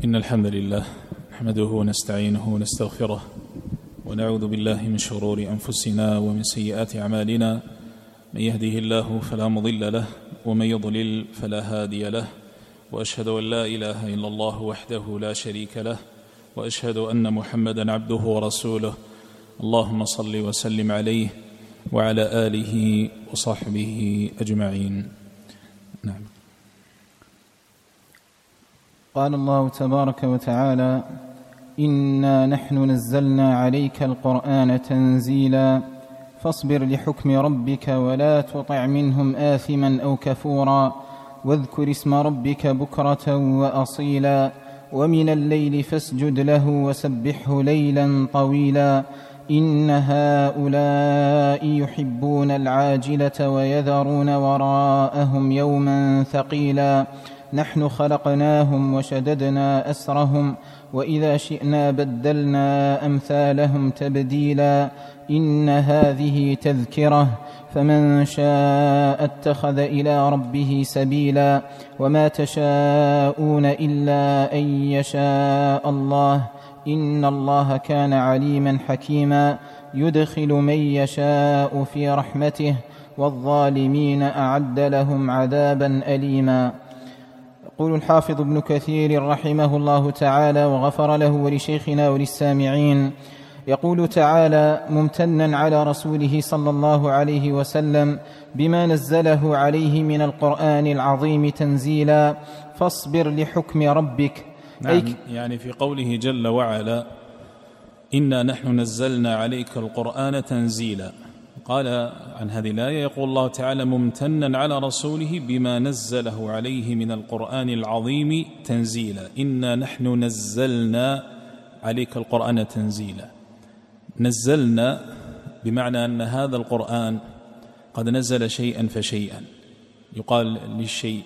إن الحمد لله نحمده ونستعينه ونستغفره ونعوذ بالله من شرور أنفسنا ومن سيئات أعمالنا. من يهده الله فلا مضل له ومن يضلل فلا هادي له، وأشهد أن لا إله إلا الله وحده لا شريك له، وأشهد أن محمدا عبده ورسوله. اللهم صل وسلم عليه وعلى آله وصحبه أجمعين. نعم. قال الله تبارك وتعالى: إنا نحن نزلنا عليك القرآن تنزيلا فاصبر لحكم ربك ولا تطع منهم آثما أو كفورا واذكر اسم ربك بكرة وأصيلا ومن الليل فاسجد له وسبحه ليلا طويلا إن هؤلاء يحبون العاجلة ويذرون وراءهم يوما ثقيلا نحن خلقناهم وشددنا أسرهم وإذا شئنا بدلنا أمثالهم تبديلا إن هذه تذكرة فمن شاء اتخذ إلى ربه سبيلا وما تشاءون إلا أن يشاء الله إن الله كان عليما حكيما يدخل من يشاء في رحمته والظالمين أعد لهم عذابا أليما. يقول الحافظ ابن كثير رحمه الله تعالى وغفر له ولشيخنا وللسامعين، يقول تعالى ممتنا على رسوله صلى الله عليه وسلم بما نزله عليه من القرآن العظيم تنزيلا فاصبر لحكم ربك. نعم، يعني في قوله جل وعلا إنا نحن نزلنا عليك القرآن تنزيلا، قال عن هذه الآية يقول الله تعالى ممتنا على رسوله بما نزله عليه من القرآن العظيم تنزيلا. إنا نحن نزلنا عليك القرآن تنزيلا. نزلنا بمعنى أن هذا القرآن قد نزل شيئا فشيئا، يقال للشيء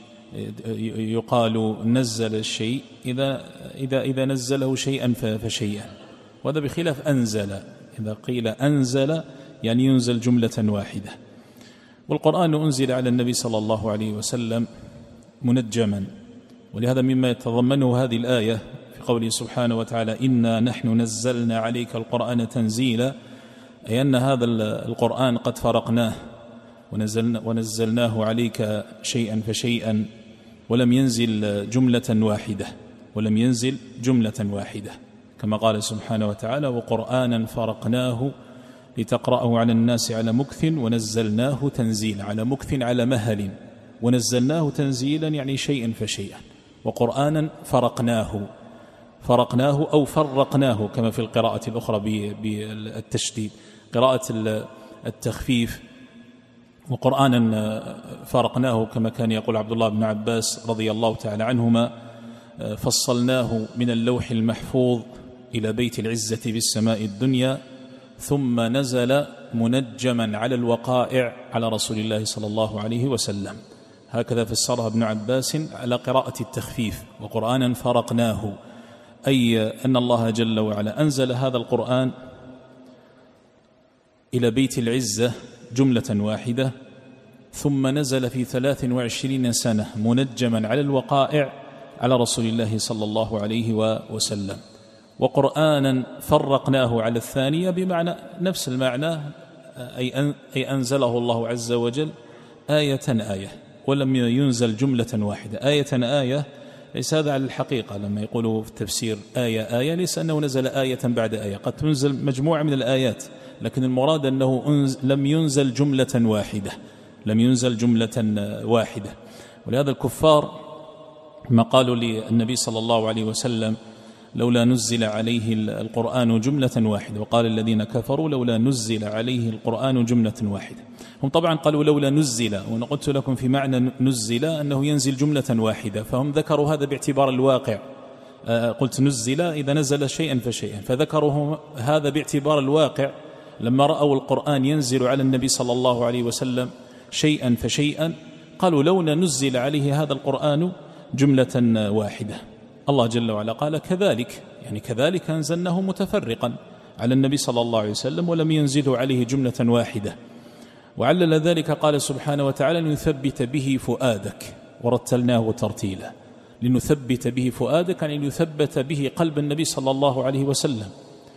يقال نزل الشيء إذا نزله شيئا فشيئا، وهذا بخلاف أنزل. إذا قيل أنزل يعني ينزل جملة واحدة. والقرآن أنزل على النبي صلى الله عليه وسلم منجما، ولهذا مما يتضمنه هذه الآية في قوله سبحانه وتعالى إنا نحن نزلنا عليك القرآن تنزيلا، أي أن هذا القرآن قد فرقناه ونزلناه عليك شيئا فشيئا، ولم ينزل جملة واحدة كما قال سبحانه وتعالى وقرآنا فرقناه لتقرأه على الناس على مكث ونزلناه تنزيلا. على مكث على مهل، ونزلناه تنزيلا يعني شيئا فشيئا. وقرآنا فرقناه أو فرقناه كما في القراءة الأخرى بالتشديد، قراءة التخفيف. وقرآنا فرقناه كما كان يقول عبد الله بن عباس رضي الله تعالى عنهما فصلناه من اللوح المحفوظ إلى بيت العزة بالسماء الدنيا ثم نزل منجما على الوقائع على رسول الله صلى الله عليه وسلم. هكذا فسرها ابن عباس على قراءة التخفيف. وقرآنا فرقناه أي أن الله جل وعلا أنزل هذا القرآن إلى بيت العزة جملة واحدة، ثم نزل في 23 سنة منجما على الوقائع على رسول الله صلى الله عليه وسلم. وقرآنا فرقناه على الثانية بمعنى نفس المعنى، أي أنزله الله عز وجل آية ولم ينزل جملة واحدة. آية ليس هذا على الحقيقة لما يقولوا في التفسير آية ليس أنه نزل آية بعد آية، قد تنزل مجموعة من الآيات، لكن المراد أنه لم ينزل جملة واحدة. ولهذا الكفار ما قالوا للنبي صلى الله عليه وسلم لولا نزل عليه القرآن جملة واحدة، وقال الذين كفروا لولا نزل عليه القرآن جملة واحدة. هم طبعا قالوا لولا نزل، وأنا قلت لكم في معنى نزل أنه ينزل جملة واحدة، فهم ذكروا هذا باعتبار الواقع. قلت نزل إذا نزل شيئا فشيئا، فذكروا هذا باعتبار الواقع. لما رأوا القرآن ينزل على النبي صلى الله عليه وسلم شيئا فشيئا قالوا لولا نزل عليه هذا القرآن جملة واحدة. الله جل وعلا قال كذلك، يعني كذلك أنزلناه متفرقا على النبي صلى الله عليه وسلم ولم ينزله عليه جملة واحدة. وعلل ذلك قال سبحانه وتعالى نثبت به فؤادك ورتلناه ترتيلا. لنثبت به فؤادك، يعني ليثبت به قلب النبي صلى الله عليه وسلم.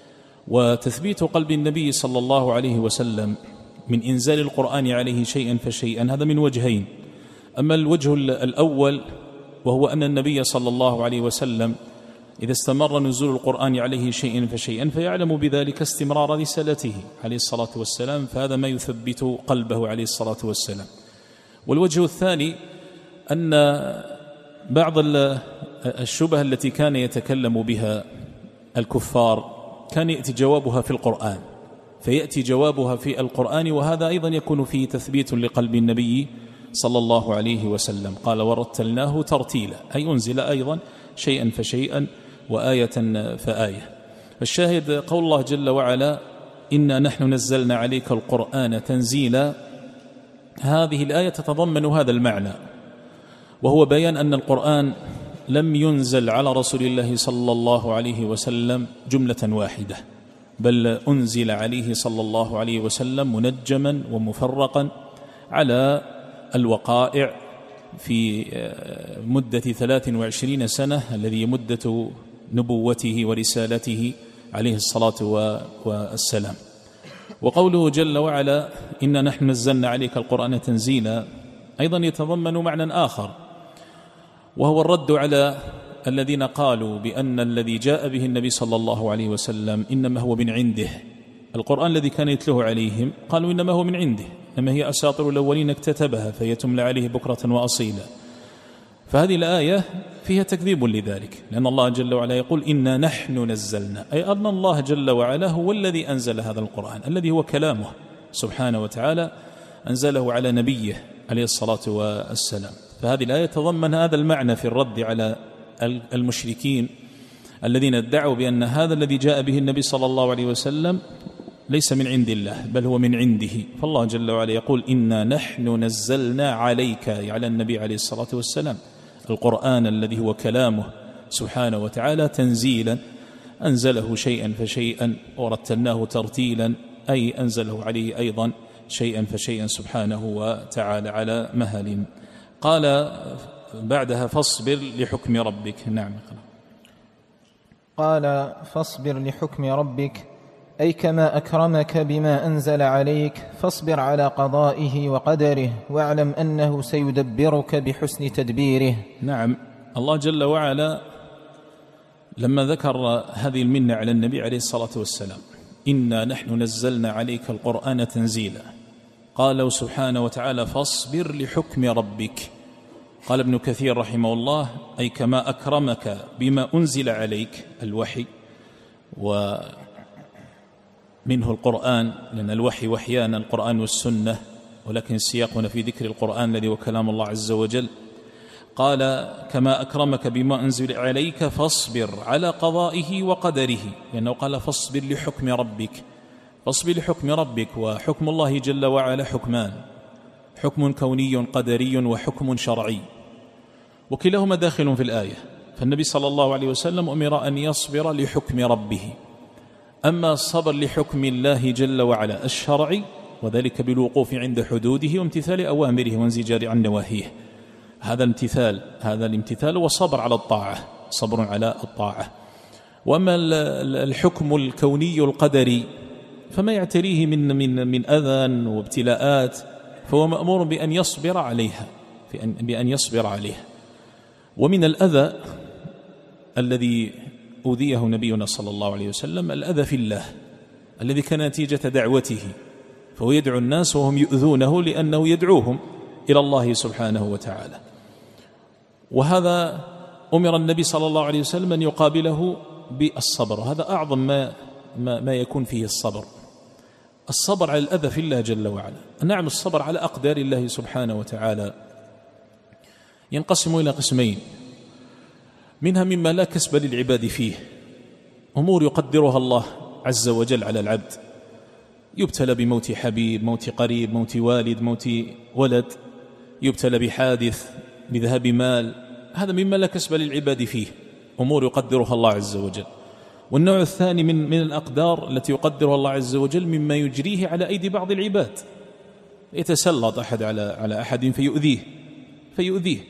وتثبيت قلب النبي صلى الله عليه وسلم من إنزال القرآن عليه شيئا فشيئا هذا من وجهين. أما الوجه الأول وهو أن النبي صلى الله عليه وسلم إذا استمر نزول القرآن عليه شيئا فشيئا فيعلم بذلك استمرار رسالته عليه الصلاة والسلام، فهذا ما يثبت قلبه عليه الصلاة والسلام. والوجه الثاني أن بعض الشبه التي كان يتكلم بها الكفار كان يأتي جوابها في القرآن، فيأتي جوابها في القرآن، وهذا أيضا يكون فيه تثبيت لقلب النبي صلى الله عليه وسلم. قال ورتلناه ترتيلا، أي أنزل أيضا شيئا فشيئا وآية فآية. الشاهد قول الله جل وعلا إنا نحن نزلنا عليك القرآن تنزيلا، هذه الآية تتضمن هذا المعنى، وهو بيان أن القرآن لم ينزل على رسول الله صلى الله عليه وسلم جملة واحدة، بل أنزل عليه صلى الله عليه وسلم منجما ومفرقا على الوقائع في مدة 23 سنة الذي مدة نبوته ورسالته عليه الصلاة والسلام. وقوله جل وعلا إنا نحن نزلنا عليك القرآن تنزيلا أيضا يتضمن معنى آخر، وهو الرد على الذين قالوا بأن الذي جاء به النبي صلى الله عليه وسلم إنما هو من عنده. القرآن الذي كان يتلوه عليهم قالوا إنما هو من عنده، إنما هي أساطير الأولين اكتتبها فهي تملى عليه بكرة وأصيلا. فهذه الآية فيها تكذيب لذلك، لأن الله جل وعلا يقول إنا نحن نزلنا، أي أن الله جل وعلا هو الذي أنزل هذا القرآن الذي هو كلامه سبحانه وتعالى، أنزله على نبيه عليه الصلاة والسلام. فهذه الآية تضمن هذا المعنى في الرد على المشركين الذين ادعوا بأن هذا الذي جاء به النبي صلى الله عليه وسلم ليس من عند الله بل هو من عنده. فالله جل وعلا يقول إنا نحن نزلنا عليك، على النبي عليه الصلاة والسلام، القرآن الذي هو كلامه سبحانه وتعالى تنزيلا، أنزله شيئا فشيئا ورتلناه ترتيلا، أي أنزله عليه أيضا شيئا فشيئا سبحانه وتعالى على مهل. قال بعدها فاصبر لحكم ربك. نعم. قال فاصبر لحكم ربك، أي كما أكرمك بما أنزل عليك فاصبر على قضائه وقدره، واعلم أنه سيدبرك بحسن تدبيره. نعم. الله جل وعلا لما ذكر هذه المنة على النبي عليه الصلاة والسلام إنا نحن نزلنا عليك القرآن تنزيلا، قال سبحانه وتعالى فاصبر لحكم ربك. قال ابن كثير رحمه الله أي كما أكرمك بما أنزل عليك الوحي، ومنه القرآن، لأن الوحي وحيان القرآن والسنة، ولكن سياقنا في ذكر القرآن الذي هو كلام الله عز وجل. قال كما أكرمك بما أنزل عليك فاصبر على قضائه وقدره، لأنه قال فاصبر لحكم ربك. فاصبر لحكم ربك، وحكم الله جل وعلا حكمان، حكم كوني قدري وحكم شرعي، وكلاهما داخل في الآية. فالنبي صلى الله عليه وسلم أمر أن يصبر لحكم ربه. أما الصبر لحكم الله جل وعلا الشرعي وذلك بالوقوف عند حدوده وامتثال أوامره وانزجار عن نواهيه، هذا الامتثال والصبر على الطاعة، صبر على الطاعة. وأما الحكم الكوني القدري فما يعتريه من أذى وابتلاءات فهو مأمور بأن يصبر عليها، بأن يصبر عليها. ومن الأذى الذي أوذيه نبينا صلى الله عليه وسلم الأذى في الله الذي كان نتيجة دعوته، فهو يدعو الناس وهم يؤذونه لأنه يدعوهم إلى الله سبحانه وتعالى. وهذا أمر النبي صلى الله عليه وسلم أن يقابله بالصبر، هذا أعظم ما يكون فيه الصبر على الأذى في الله جل وعلا. نعم، الصبر على أقدار الله سبحانه وتعالى ينقسم إلى قسمين، منها مما لا كسب للعباد فيه، أمور يقدرها الله عز وجل على العبد، يبتلى بموت حبيب، موت قريب، موت والد، موت ولد، يبتلى بحادث، بذهاب مال، هذا مما لا كسب للعباد فيه، أمور يقدرها الله عز وجل. والنوع الثاني من الأقدار التي يقدرها الله عز وجل مما يجريه على أيدي بعض العباد، يتسلط أحد على أحد فيؤذيه،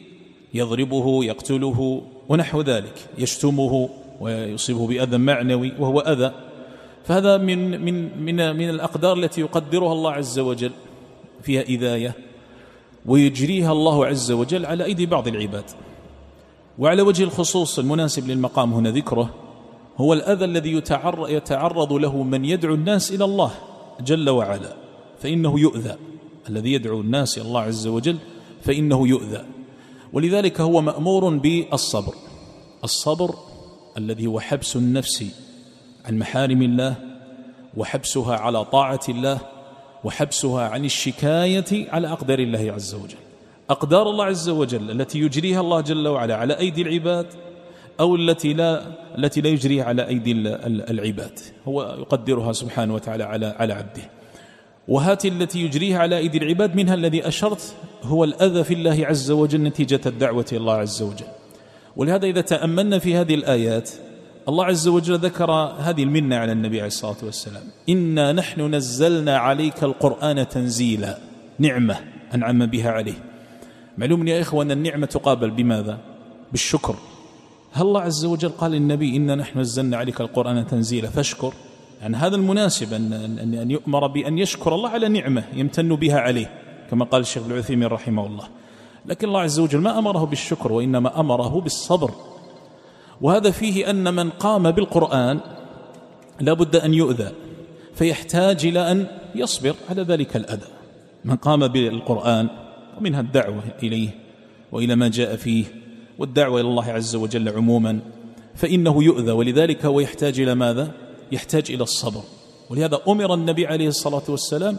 يضربه يقتله ونحو ذلك، يشتمه ويصيبه بأذى معنوي وهو أذى. فهذا من الأقدار التي يقدرها الله عز وجل، فيها إذاية ويجريها الله عز وجل على أيدي بعض العباد. وعلى وجه الخصوص المناسب للمقام هنا ذكره هو الأذى الذي يتعرض له من يدعو الناس إلى الله جل وعلا، فإنه يؤذى. الذي يدعو الناس إلى الله عز وجل فإنه يؤذى، ولذلك هو مأمور بالصبر. الصبر الذي هو حبس النفس عن محارم الله، وحبسها على طاعة الله، وحبسها عن الشكاية على أقدار الله عز وجل. أقدار الله عز وجل التي يجريها الله جل وعلا على أيدي العباد، أو التي لا يجريها على أيدي العباد، هو يقدرها سبحانه وتعالى على عبده. وهات التي يجريها على أيدي العباد منها الذي أشرت هو الأذى في الله عز وجل نتيجة الدعوة إلى الله عز وجل. ولهذا إذا تأملنا في هذه الآيات الله عز وجل ذكر هذه المنة على النبي عليه الصلاة والسلام: إنا نحن نزلنا عليك القرآن تنزيلا، نعمة أنعم بها عليه. معلوم يا إخوة أن النعمة تقابل بماذا؟ بالشكر. هل الله عز وجل قال للنبي إنا نحن نزلنا عليك القرآن تنزيلا فاشكر؟ يعني هذا المناسب أن يؤمر بأن يشكر الله على نعمة يمتن بها عليه، كما قال الشيخ العثيمين رحمه الله. لكن الله عز وجل ما أمره بالشكر، وإنما أمره بالصبر. وهذا فيه أن من قام بالقرآن لا بد أن يؤذى، فيحتاج إلى أن يصبر على ذلك الأذى. من قام بالقرآن ومنها الدعوة إليه وإلى ما جاء فيه، والدعوة إلى الله عز وجل عموما، فإنه يؤذى. ولذلك هو يحتاج إلى ماذا؟ يحتاج إلى الصبر. ولهذا أمر النبي عليه الصلاة والسلام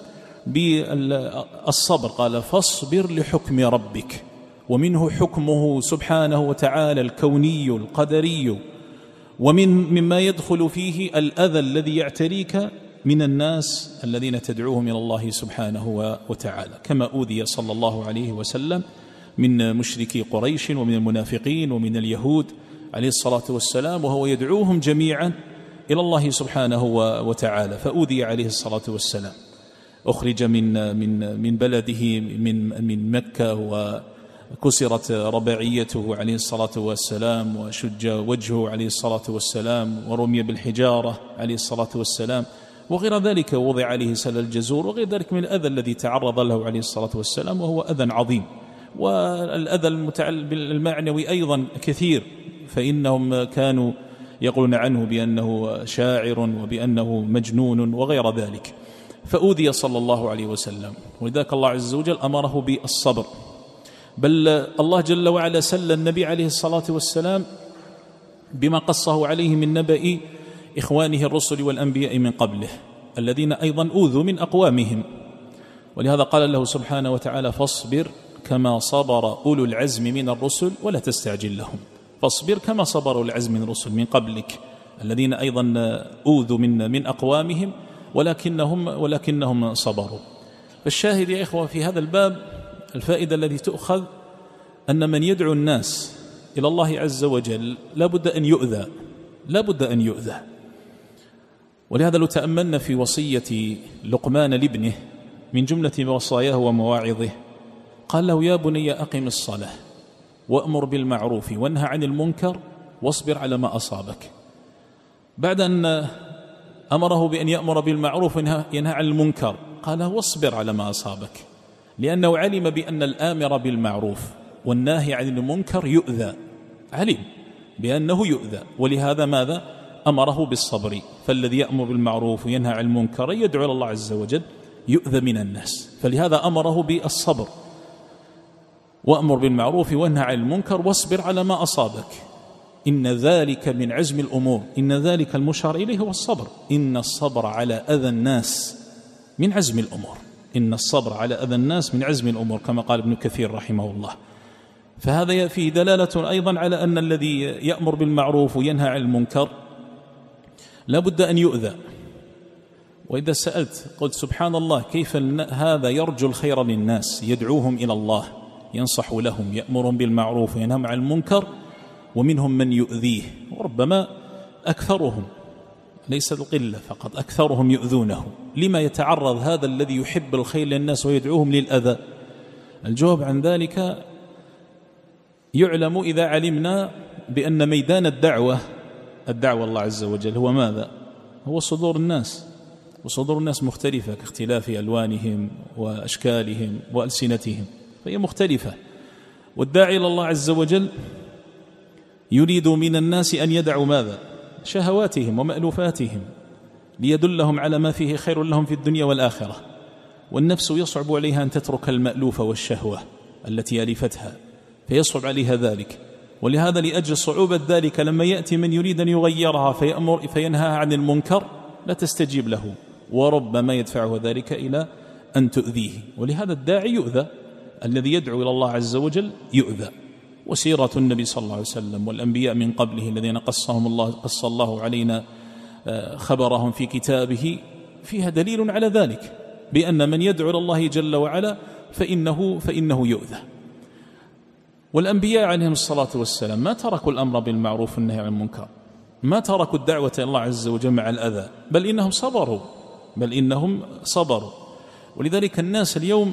بالصبر، قال: فاصبر لحكم ربك. ومنه حكمه سبحانه وتعالى الكوني القدري، مما يدخل فيه الأذى الذي يعتريك من الناس الذين تدعوهم إلى الله سبحانه وتعالى، كما أوذي صلى الله عليه وسلم من مشركي قريش ومن المنافقين ومن اليهود عليه الصلاة والسلام، وهو يدعوهم جميعا إلى الله سبحانه وتعالى. فأوذي عليه الصلاة والسلام، أخرج من بلده من مكة، وكسرت رباعيته عليه الصلاة والسلام، وشج وجهه عليه الصلاة والسلام، ورمي بالحجارة عليه الصلاة والسلام، وغير ذلك. ووضع عليه سل الجزور وغير ذلك من الأذى الذي تعرض له عليه الصلاة والسلام، وهو أذى عظيم. والأذى المعنوي أيضا كثير، فإنهم كانوا يقولون عنه بأنه شاعر وبأنه مجنون وغير ذلك. فأوذي صلى الله عليه وسلم، ولذلك الله عز وجل أمره بالصبر. بل الله جل وعلا سل النبي عليه الصلاة والسلام بما قصه عليه من نبأ إخوانه الرسل والأنبياء من قبله، الذين أيضا أوذوا من أقوامهم. ولهذا قال له سبحانه وتعالى: فاصبر كما صبر أولو العزم من الرسل ولا تستعجل لهم. فاصبر كما صبر أولو العزم من الرسل من قبلك، الذين أيضا أوذوا من أقوامهم ولكنهم صبروا. فالشاهد يا إخوة في هذا الباب الفائدة التي تؤخذ أن من يدعو الناس إلى الله عز وجل لا بد أن يؤذى. ولهذا لو تأملنا في وصية لقمان لابنه من جملة وصاياه ومواعظه، قال له: يا بني أقم الصلاة وأمر بالمعروف وانهى عن المنكر واصبر على ما أصابك. بعد أن أمره بأن يأمر بالمعروف وينهى عن المنكر قال: واصبر على ما أصابك، لأنه علم بأن الآمر بالمعروف والناهي عن المنكر يؤذى، علم بأنه يؤذى، ولهذا ماذا؟ أمره بالصبر. فالذي يأمر بالمعروف وينهى عن المنكر يدعو إلى الله عز وجل يؤذى من الناس، فلهذا أمره بالصبر: وأمر بالمعروف وانهى عن المنكر واصبر على ما أصابك، إن ذلك من عزم الأمور. إن ذلك المشار إليه هو الصبر. إن الصبر على أذى الناس من عزم الأمور. إن الصبر على أذى الناس من عزم الأمور، كما قال ابن كثير رحمه الله. فهذا فيه دلالة أيضا على أن الذي يأمر بالمعروف وينهى عن المنكر لا بد أن يؤذى. وإذا سألت قلت: سبحان الله، كيف هذا يرجو الخير للناس، يدعوهم إلى الله، ينصح لهم، يأمرهم بالمعروف وينهى عن المنكر، ومنهم من يؤذيه، وربما أكثرهم، ليس القلة فقط، أكثرهم يؤذونه. لما يتعرض هذا الذي يحب الخير للناس ويدعوهم للأذى؟ الجواب عن ذلك يعلم إذا علمنا بأن ميدان الدعوة الله عز وجل هو ماذا؟ هو صدور الناس، وصدور الناس مختلفة كاختلاف ألوانهم وأشكالهم وألسنتهم، فهي مختلفة. والداعي إلى الله عز وجل يريد من الناس أن يدعوا ماذا؟ شهواتهم ومألوفاتهم، ليدلهم على ما فيه خير لهم في الدنيا والآخرة. والنفس يصعب عليها أن تترك المألوف والشهوة التي ألفتها، فيصعب عليها ذلك. ولهذا لأجل صعوبة ذلك لما يأتي من يريد أن يغيرها فينهاها عن المنكر لا تستجيب له، وربما يدفعه ذلك إلى أن تؤذيه. ولهذا الداعي يؤذى، الذي يدعو إلى الله عز وجل يؤذى. وسيرة النبي صلى الله عليه وسلم والأنبياء من قبله الذين قص الله علينا خبرهم في كتابه فيها دليل على ذلك، بأن من يدعو إلى الله جل وعلا فإنه يؤذى. والأنبياء عليهم الصلاة والسلام ما تركوا الأمر بالمعروف والنهي عن المنكر، ما تركوا الدعوة إلى الله عز وجل مع الأذى، بل إنهم صبروا. ولذلك الناس اليوم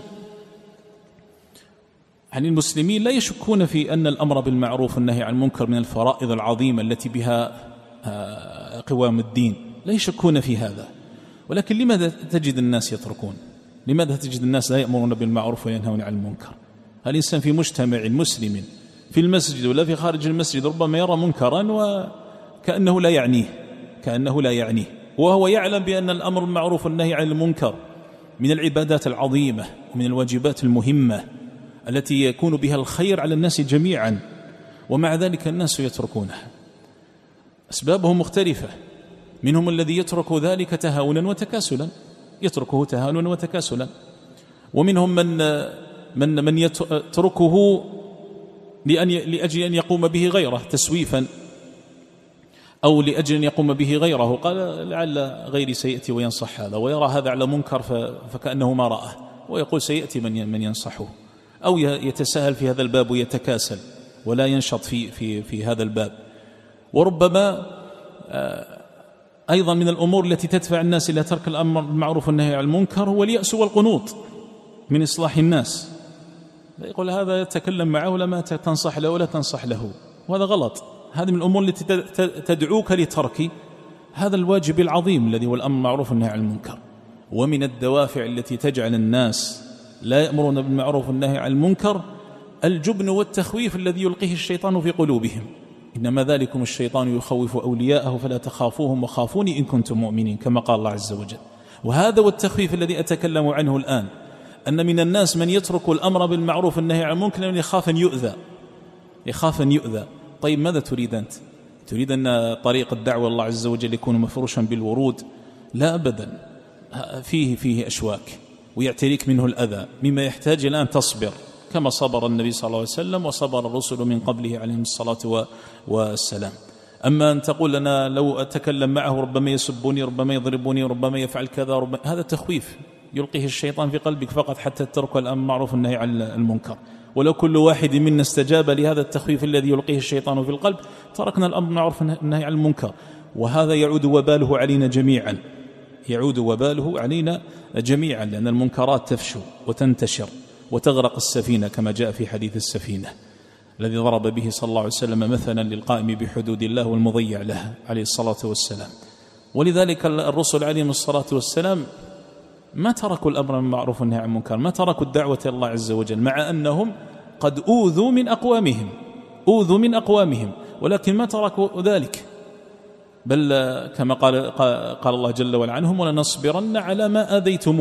عن المسلمين لا يشكون في أن الأمر بالمعروف والنهي عن المنكر من الفرائض العظيمة التي بها قوام الدين، لا يشكون في هذا. ولكن لماذا تجد الناس يتركون؟ لماذا تجد الناس لا يأمرون بالمعروف وينهون عن المنكر؟ الإنسان في مجتمع مسلم في المسجد ولا في خارج المسجد ربما يرى منكرا وكأنه لا يعنيه، وهو يعلم بأن الأمر بالمعروف والنهي عن المنكر من العبادات العظيمة ومن الواجبات المهمة التي يكون بها الخير على الناس جميعا، ومع ذلك الناس يتركونها. أسبابهم مختلفة، منهم الذي يترك ذلك تهاونا وتكاسلا، ومنهم من يتركه لأجل أن يقوم به غيره تسويفا، أو لأجل أن يقوم به غيره، قال لعل غيري سيأتي وينصح هذا، ويرى هذا على منكر فكأنه ما رأه، ويقول سيأتي من ينصحه، أو يتساهل في هذا الباب ويتكاسل ولا ينشط في هذا الباب. وربما أيضا من الأمور التي تدفع الناس إلى ترك الأمر بالمعروف والنهي عن المنكر هو اليأس والقنوط من إصلاح الناس. يقول هذا يتكلم معه ولا تنصح له ولا تنصح له، وهذا غلط. هذه من الأمور التي تدعوك لترك هذا الواجب العظيم الذي هو الأمر بالمعروف والنهي عن المنكر. ومن الدوافع التي تجعل الناس لا يأمرون بالمعروف والنهي عن المنكر الجبن والتخويف الذي يلقيه الشيطان في قلوبهم. إنما ذلكم الشيطان يخوف أولياءه فلا تخافوهم وخافوني إن كنتم مؤمنين، كما قال الله عز وجل. وهذا والتخويف الذي أتكلم عنه الآن، أن من الناس من يترك الأمر بالمعروف والنهي عن المنكر لأنه يخاف أن يؤذى. طيب ماذا تريد أنت؟ تريد أن طريق الدعوة الله عز وجل يكون مفروشا بالورود؟ لا أبدا، فيه أشواك ويعتريك منه الأذى، مما يحتاج إلى أن تصبر كما صبر النبي صلى الله عليه وسلم وصبر الرسل من قبله عليهم الصلاة والسلام. أما أن تقول أنا لو أتكلم معه ربما يسبني، ربما يضربني، ربما يفعل كذا، هذا تخويف يلقيه الشيطان في قلبك فقط حتى تترك الأمر بالمعروف والنهي عن المنكر. ولو كل واحد منا استجاب لهذا التخويف الذي يلقيه الشيطان في القلب تركنا الأمر بالمعروف والنهي عن المنكر، وهذا يعود وباله علينا جميعا، لأن المنكرات تفشو وتنتشر وتغرق السفينة، كما جاء في حديث السفينة الذي ضرب به صلى الله عليه وسلم مثلا للقائم بحدود الله والمضيع لها عليه الصلاة والسلام. ولذلك الرسل عليهم الصلاة والسلام ما تركوا الأمر بالمعروف والنهي عن المنكر، ما تركوا الدعوة إلى الله عز وجل، مع أنهم قد أوذوا من أقوامهم، ولكن ما تركوا ذلك، بل كما قال الله جل وعلا عنهم ولنصبرن على ما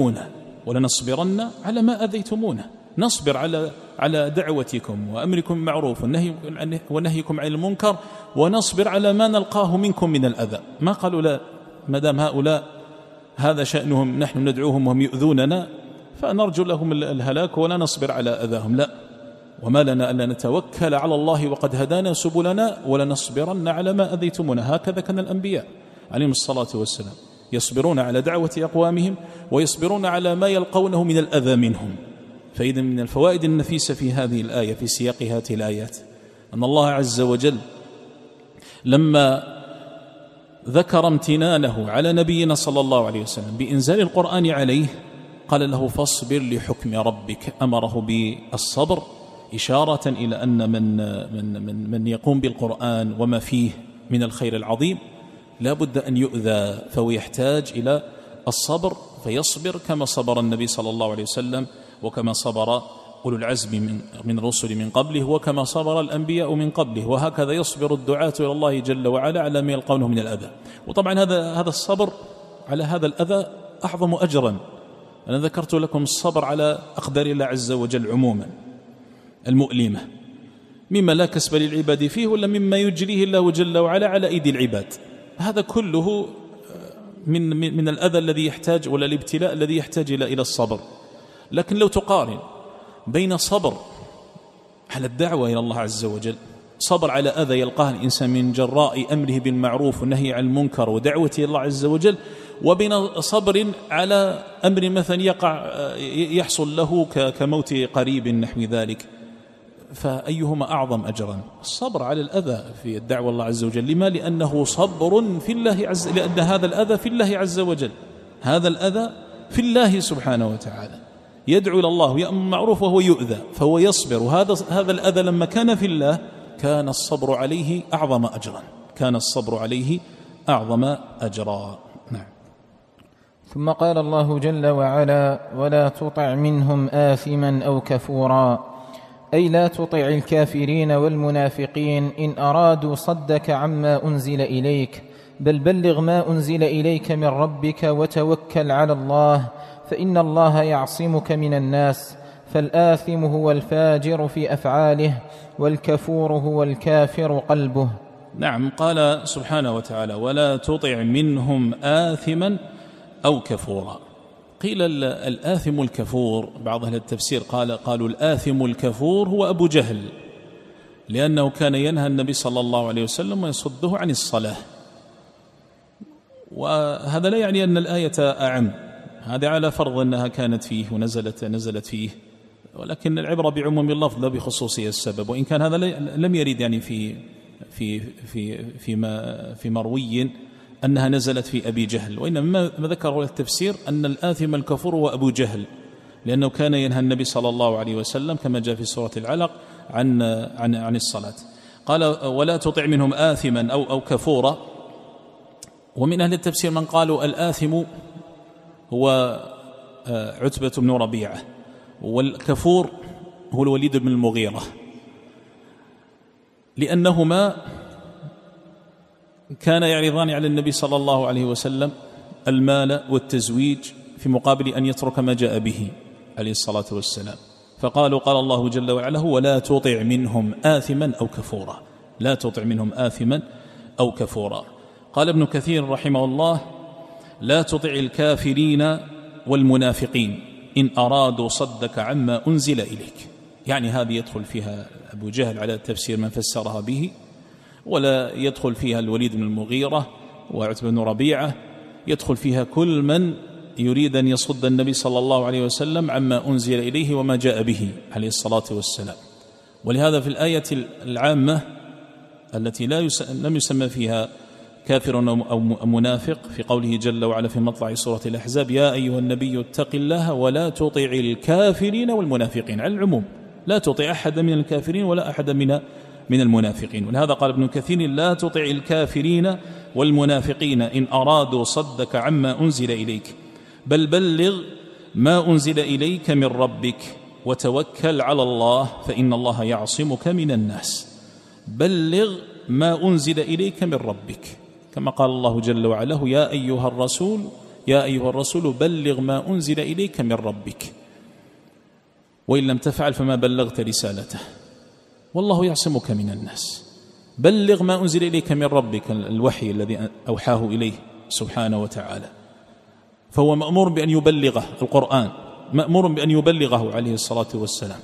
أذيتمونا، نصبر على دعوتكم وأمركم بالمعروف ونهيكم عن المنكر، ونصبر على ما نلقاه منكم من الأذى. ما قالوا لا، ما دام هؤلاء هذا شأنهم نحن ندعوهم وهم يؤذوننا فنرجو لهم الهلاك ولا نصبر على أذاهم، لا، وما لنا ألا نتوكل على الله وقد هدانا سبلنا ولنصبرن على ما أذيتمونا. هكذا كان الأنبياء عليهم الصلاة والسلام، يصبرون على دعوة أقوامهم ويصبرون على ما يلقونه من الأذى منهم. فإذا من الفوائد النفيسة في هذه الآية في سياق هذه الآيات أن الله عز وجل لما ذكر امتنانه على نبينا صلى الله عليه وسلم بإنزال القرآن عليه قال له فاصبر لحكم ربك، أمره بالصبر إشارة إلى أن من يقوم بالقرآن وما فيه من الخير العظيم لا بد أن يؤذى، فهو يحتاج إلى الصبر، فيصبر كما صبر النبي صلى الله عليه وسلم، وكما صبر أولو العزم من الرسل من قبله، وكما صبر الأنبياء من قبله، وهكذا يصبر الدعاة إلى الله جل وعلا على ما يلقونه من الأذى. وطبعا هذا الصبر على هذا الأذى أعظم أجرا. أنا ذكرت لكم الصبر على أقدار الله عز وجل عموما المؤلمة، مما لا كسب للعباد فيه ولا مما يجريه الله جل وعلا على أيدي العباد، هذا كله من الأذى الذي يحتاج، ولا الابتلاء الذي يحتاج إلى الصبر. لكن لو تقارن بين صبر على الدعوة إلى الله عز وجل، صبر على أذى يلقاه الإنسان من جراء أمره بالمعروف والنهي عن المنكر ودعوته إلى الله عز وجل، وبين صبر على أمر مثلا يحصل له كموت قريب نحو ذلك، فأيهما أعظم أجرا؟ الصبر على الأذى في الدعوة الله عز وجل. لما؟ لأنه صبر في الله لأن هذا الأذى في الله عز وجل، هذا الأذى في الله سبحانه وتعالى، يدعو إلى الله ويأمر بالمعروف وهو يؤذى فهو يصبر، وهذا الأذى لما كان في الله كان الصبر عليه أعظم أجرا، كان الصبر عليه أعظم أجرا. نعم. ثم قال الله جل وعلا: ولا تطع منهم آثما أو كفورا، أي لا تطع الكافرين والمنافقين إن أرادوا صدك عما أنزل إليك، بل بلغ ما أنزل إليك من ربك وتوكل على الله، فإن الله يعصمك من الناس. فالآثم هو الفاجر في أفعاله، والكفور هو الكافر قلبه. نعم. قال سبحانه وتعالى: ولا تطع منهم آثما أو كفورا. قيل الآثم الكفور، بعض أهل التفسير قالوا الآثم الكفور هو أبو جهل، لأنه كان ينهى النبي صلى الله عليه وسلم ويصده عن الصلاة. وهذا لا يعني أن الآية أعم، هذا على فرض أنها كانت فيه ونزلت فيه، ولكن العبرة بعموم اللفظ لا بخصوصية السبب، وإن كان هذا لم يرد يعني في مروي أنها نزلت في أبي جهل، وإنما ما ذكره التفسير أن الآثم الكفور هو أبو جهل، لأنه كان ينهى النبي صلى الله عليه وسلم كما جاء في سورة العلق عن الصلاة. قال: ولا تطع منهم آثما أو كفورا. ومن أهل التفسير من قالوا الآثم هو عتبة بن ربيعة، والكفور هو الوليد بن المغيرة، لأنهما كان يعرضان على النبي صلى الله عليه وسلم المال والتزويج في مقابل أن يترك ما جاء به عليه الصلاة والسلام، فقالوا: قال الله جل وعلا: ولا تطع منهم آثما أو كفورا، لا تطع منهم آثما أو كفورا. قال ابن كثير رحمه الله: لا تطع الكافرين والمنافقين إن أرادوا صدك عما أنزل إليك. يعني هذه يدخل فيها أبو جهل على التفسير من فسرها به، ولا يدخل فيها الوليد بن المغيرة وعتبة بن ربيعة، يدخل فيها كل من يريد أن يصد النبي صلى الله عليه وسلم عما أنزل إليه وما جاء به عليه الصلاة والسلام. ولهذا في الآية العامة التي لم يسمى فيها كافر أو منافق، في قوله جل وعلا في مطلع سورة الأحزاب: يا أيها النبي اتق الله ولا تطع الكافرين والمنافقين، على العموم، لا تطع أحد من الكافرين ولا أحد من المنافقين. ولهذا قال ابن كثير: لا تطع الكافرين والمنافقين إن أرادوا صدك عما أنزل إليك، بل بلغ ما أنزل إليك من ربك وتوكل على الله فإن الله يعصمك من الناس. بلغ ما أنزل إليك من ربك، كما قال الله جل وعلا: يا أيها الرسول بلغ ما أنزل إليك من ربك، وإن لم تفعل فما بلغت رسالته والله يعصمك من الناس. بلغ ما أنزل إليك من ربك، الوحي الذي أوحاه إليه سبحانه وتعالى، فهو مأمور بأن يبلغه، القرآن مأمور بأن يبلغه عليه الصلاة والسلام.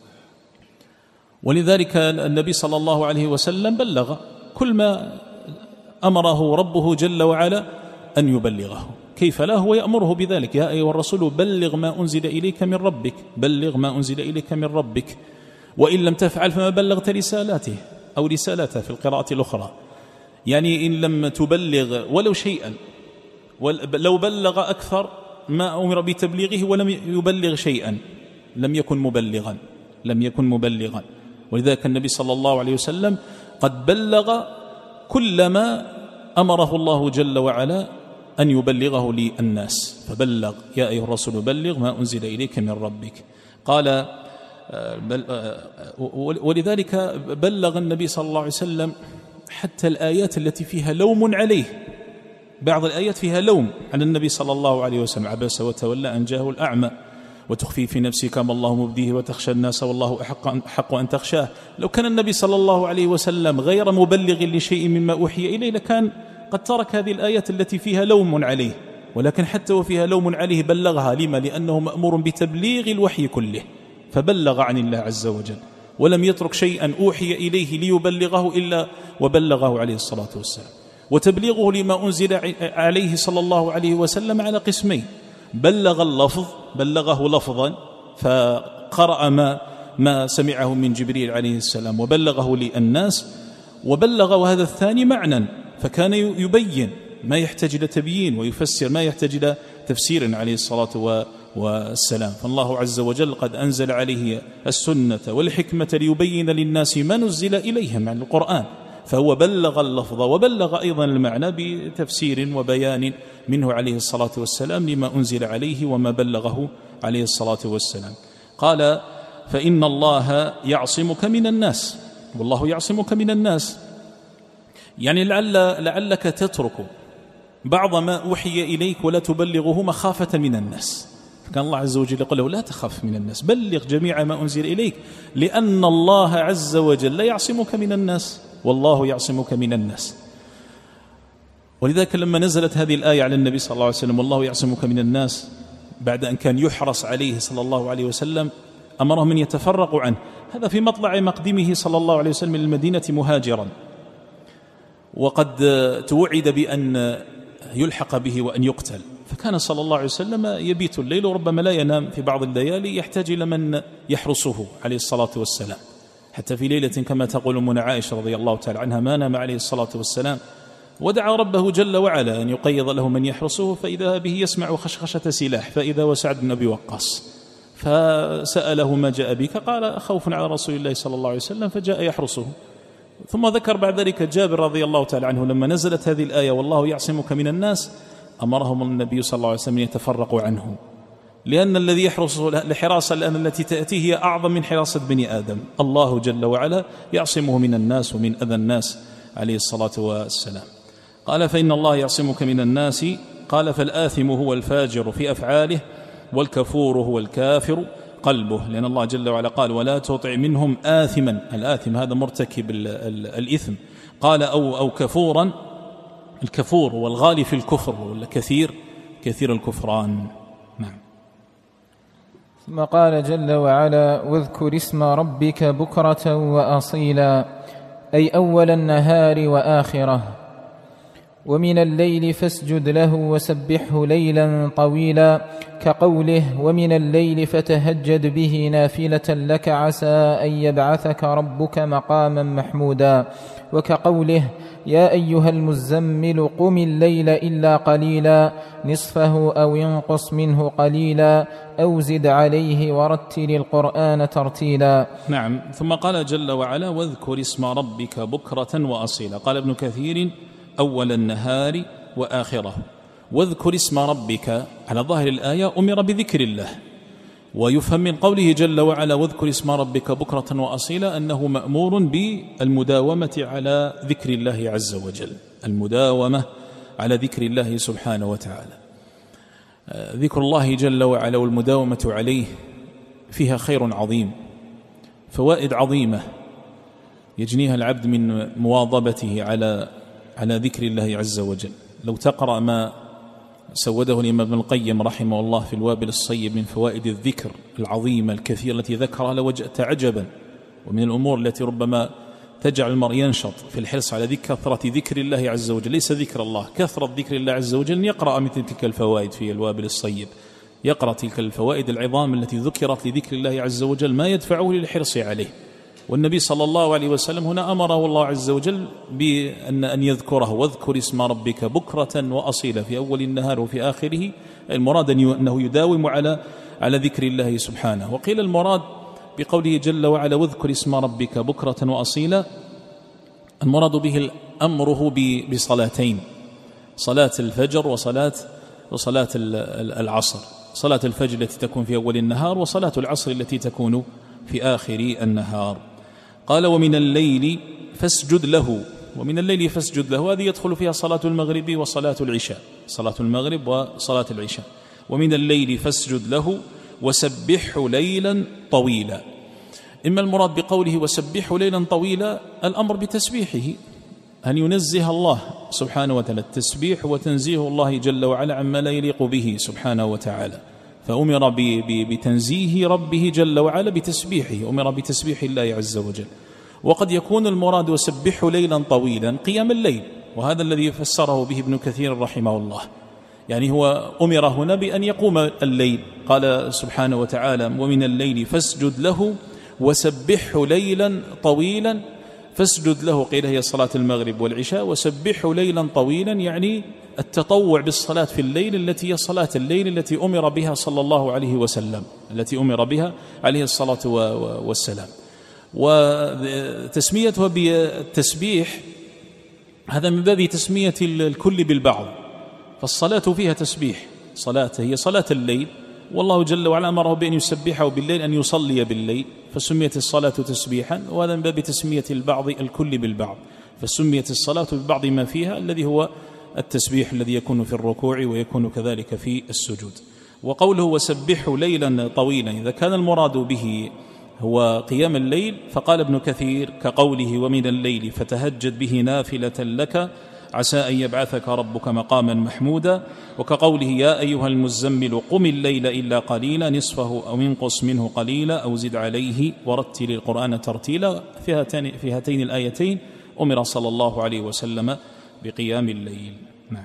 ولذلك النبي صلى الله عليه وسلم بلغ كل ما أمره ربه جل وعلا أن يبلغه، كيف لا هو يأمره بذلك: يا أيها الرسول بلغ ما أنزل إليك من ربك، بلغ ما أنزل إليك من ربك، وإن لم تفعل فما بلغت رسالته، أو رسالته في القراءة الأخرى. يعني إن لم تبلغ ولو شيئا، لو بلغ أكثر ما أمر بتبليغه ولم يبلغ شيئا لم يكن مبلغا، لم يكن مبلغا. ولذلك النبي صلى الله عليه وسلم قد بلغ كل ما أمره الله جل وعلا أن يبلغه للناس، فبلغ يا أيها الرسول بلغ ما أنزل إليك من ربك. قال ولذلك بلغ النبي صلى الله عليه وسلم حتى الآيات التي فيها لوم عليه. بعض الآيات فيها لوم على النبي صلى الله عليه وسلم: عبس وتولى أن جاءه الأعمى وتخفي في نفسك ما الله مبديه وتخشى الناس والله أحق أن تخشاه. لو كان النبي صلى الله عليه وسلم غير مبلغ لشيء مما أوحي إليه لكان قد ترك هذه الآيات التي فيها لوم عليه، ولكن حتى وفيها لوم عليه بلغها. لما؟ لأنه مأمور بتبليغ الوحي كله، فبلغ عن الله عز وجل، ولم يترك شيئا أوحي إليه ليبلغه إلا وبلغه عليه الصلاة والسلام. وتبليغه لما أنزل عليه صلى الله عليه وسلم على قسمين: بلغ اللفظ، بلغه لفظا فقرأ ما سمعه من جبريل عليه السلام وبلغه للناس، وبلغ وهذا الثاني معنى، فكان يبين ما يحتاج إلى تبيين ويفسر ما يحتاج إلى تفسير عليه الصلاة والسلام. فالله عز وجل قد أنزل عليه السنة والحكمة ليبين للناس ما نزل إليهم عن القرآن، فهو بلغ اللفظ وبلغ أيضا المعنى بتفسير وبيان منه عليه الصلاة والسلام لما أنزل عليه وما بلغه عليه الصلاة والسلام. قال: فإن الله يعصمك من الناس، والله يعصمك من الناس، يعني لعلك تترك بعض ما أوحي إليك ولا تبلغه مخافة من الناس. فكان الله عز وجل يقول له: لا تخف من الناس، بلغ جميع ما أنزل إليك، لأن الله عز وجل يعصمك من الناس، والله يعصمك من الناس. ولذلك لما نزلت هذه الآية على النبي صلى الله عليه وسلم: والله يعصمك من الناس، بعد أن كان يحرص عليه صلى الله عليه وسلم أمرهم أن يتفرقوا عنه. هذا في مطلع مقدمه صلى الله عليه وسلم للمدينة مهاجرا، وقد توعد بأن يلحق به وأن يقتل، فكان صلى الله عليه وسلم يبيت الليل وربما لا ينام في بعض الليالي، يحتاج إلى من يحرسه عليه الصلاة والسلام. حتى في ليلة كما تقول أمنا عائشة رضي الله تعالى عنها ما نام عليه الصلاة والسلام، ودعا ربه جل وعلا أن يقيض له من يحرسه، فإذا به يسمع خشخشة سلاح، فإذا وسعد بن أبي وقاص، فسأله: ما جاء بك؟ قال: خوف على رسول الله صلى الله عليه وسلم، فجاء يحرسه. ثم ذكر بعد ذلك جابر رضي الله تعالى عنه لما نزلت هذه الآية: والله يعصمك من الناس، أمرهم النبي صلى الله عليه وسلم يتفرقوا عنه، لأن الذي يحرسه الحراسة التي تأتيه هي أعظم من حراسة بني آدم. الله جل وعلا يعصمه من الناس ومن أذى الناس عليه الصلاة والسلام. قال: فإن الله يعصمك من الناس. قال: فالآثم هو الفاجر في أفعاله، والكفور هو الكافر قلبه، لأن الله جل وعلا قال: ولا تطع منهم آثما. الآثم هذا مرتكب الإثم. قال: أو كفورا. الكفور والغالي في الكفر، ولا كثير الكفران. نعم. ثم قال جل وعلا: واذكر اسم ربك بكرة وأصيلا، أي أول النهار وآخره، ومن الليل فاسجد له وسبحه ليلا طويلا، كقوله: ومن الليل فتهجد به نافلة لك عسى أن يبعثك ربك مقاما محمودا، وكقوله: يا أيها المزمل قم الليل إلا قليلا نصفه أو ينقص منه قليلا أو زد عليه ورتل القرآن ترتيلا. نعم. ثم قال جل وعلا: واذكر اسم ربك بكرة وأصيلا. قال ابن كثير: أول النهار وآخره. واذكر اسم ربك، على ظاهر الآية أمر بذكر الله، ويفهم من قوله جل وعلا: واذكر اسم ربك بكرة وأصيلا أنه مأمور بالمداومة على ذكر الله عز وجل، المداومة على ذكر الله سبحانه وتعالى. ذكر الله جل وعلا والمداومة عليه فيها خير عظيم، فوائد عظيمة يجنيها العبد من مواظبته على ذكر الله عز وجل. لو تقرأ ما سوده الإمام ابن القيم رحمه الله في الوابل الصيب من فوائد الذكر العظيمة الكثيرة التي ذكرها لوجدت عجبا. ومن الأمور التي ربما تجعل المرء ينشط في الحرص على كثرة ذكر الله عز وجل، ليس ذكر الله، كثرة ذكر الله عز وجل، يقرأ مثل تلك الفوائد في الوابل الصيب، يقرأ تلك الفوائد العظام التي ذكرت لذكر الله عز وجل ما يدفعه للحرص عليه. والنبي صلى الله عليه وسلم هنا أمره الله عز وجل بأن يذكره: واذكر اسم ربك بكرة وأصيلا، في أول النهار وفي آخره. المراد أنه يداوم على ذكر الله سبحانه. وقيل المراد بقوله جل وعلا واذكر اسم ربك بكرة وأصيلا، المراد به أمره بصلاتين، صلاة الفجر وصلاة العصر، صلاة الفجر التي تكون في أول النهار وصلاة العصر التي تكون في آخر النهار. قال ومن الليل فاسجد له، ومن الليل فاسجد له هذه يدخل فيها صلاة المغرب وصلاة العشاء، صلاة المغرب وصلاة العشاء. ومن الليل فاسجد له وسبحه ليلا طويلا. إما المراد بقوله وسبحه ليلا طويلا الأمر بتسبيحه، أن ينزه الله سبحانه وتعالى، التسبيح وتنزيه الله جل وعلا عما لا يليق به سبحانه وتعالى، فأمر بتنزيه ربه جل وعلا بتسبيحه، أمر بتسبيح الله عز وجل. وقد يكون المراد وسبحه ليلا طويلا قيام الليل، وهذا الذي فسره به ابن كثير رحمه الله، يعني هو أمر هنا بأن يقوم الليل، قال سبحانه وتعالى ومن الليل فاسجد له وسبحه ليلا طويلا، فاسجد له قيل هي صلاة المغرب والعشاء، وسبحه ليلا طويلا يعني التطوع بالصلاة في الليل التي هي صلاة الليل التي أمر بها صلى الله عليه وسلم، التي أمر بها عليه الصلاة والسلام. وتسميتها بالتسبيح هذا من باب تسمية الكل بالبعض، فالصلاة فيها تسبيح، صلاة هي صلاة الليل، والله جل وعلا أمره بأن يسبحه بالليل، أن يصلي بالليل، فسميت الصلاة تسبيحا، وهذا من باب تسمية البعض الكل بالبعض، فسميت الصلاة ببعض ما فيها الذي هو التسبيح الذي يكون في الركوع ويكون كذلك في السجود. وقوله وسبحه ليلا طويلا إذا كان المراد به هو قيام الليل، فقال ابن كثير كقوله ومن الليل فتهجد به نافلة لك عسى أن يبعثك ربك مقاما محمودا، وكقوله يا أيها المزمل قم الليل إلا قليلا نصفه أو انقص منه قليلا أو زد عليه ورتل القرآن ترتيلا. في هاتين الآيتين أمر صلى الله عليه وسلم بقيام الليل. نعم.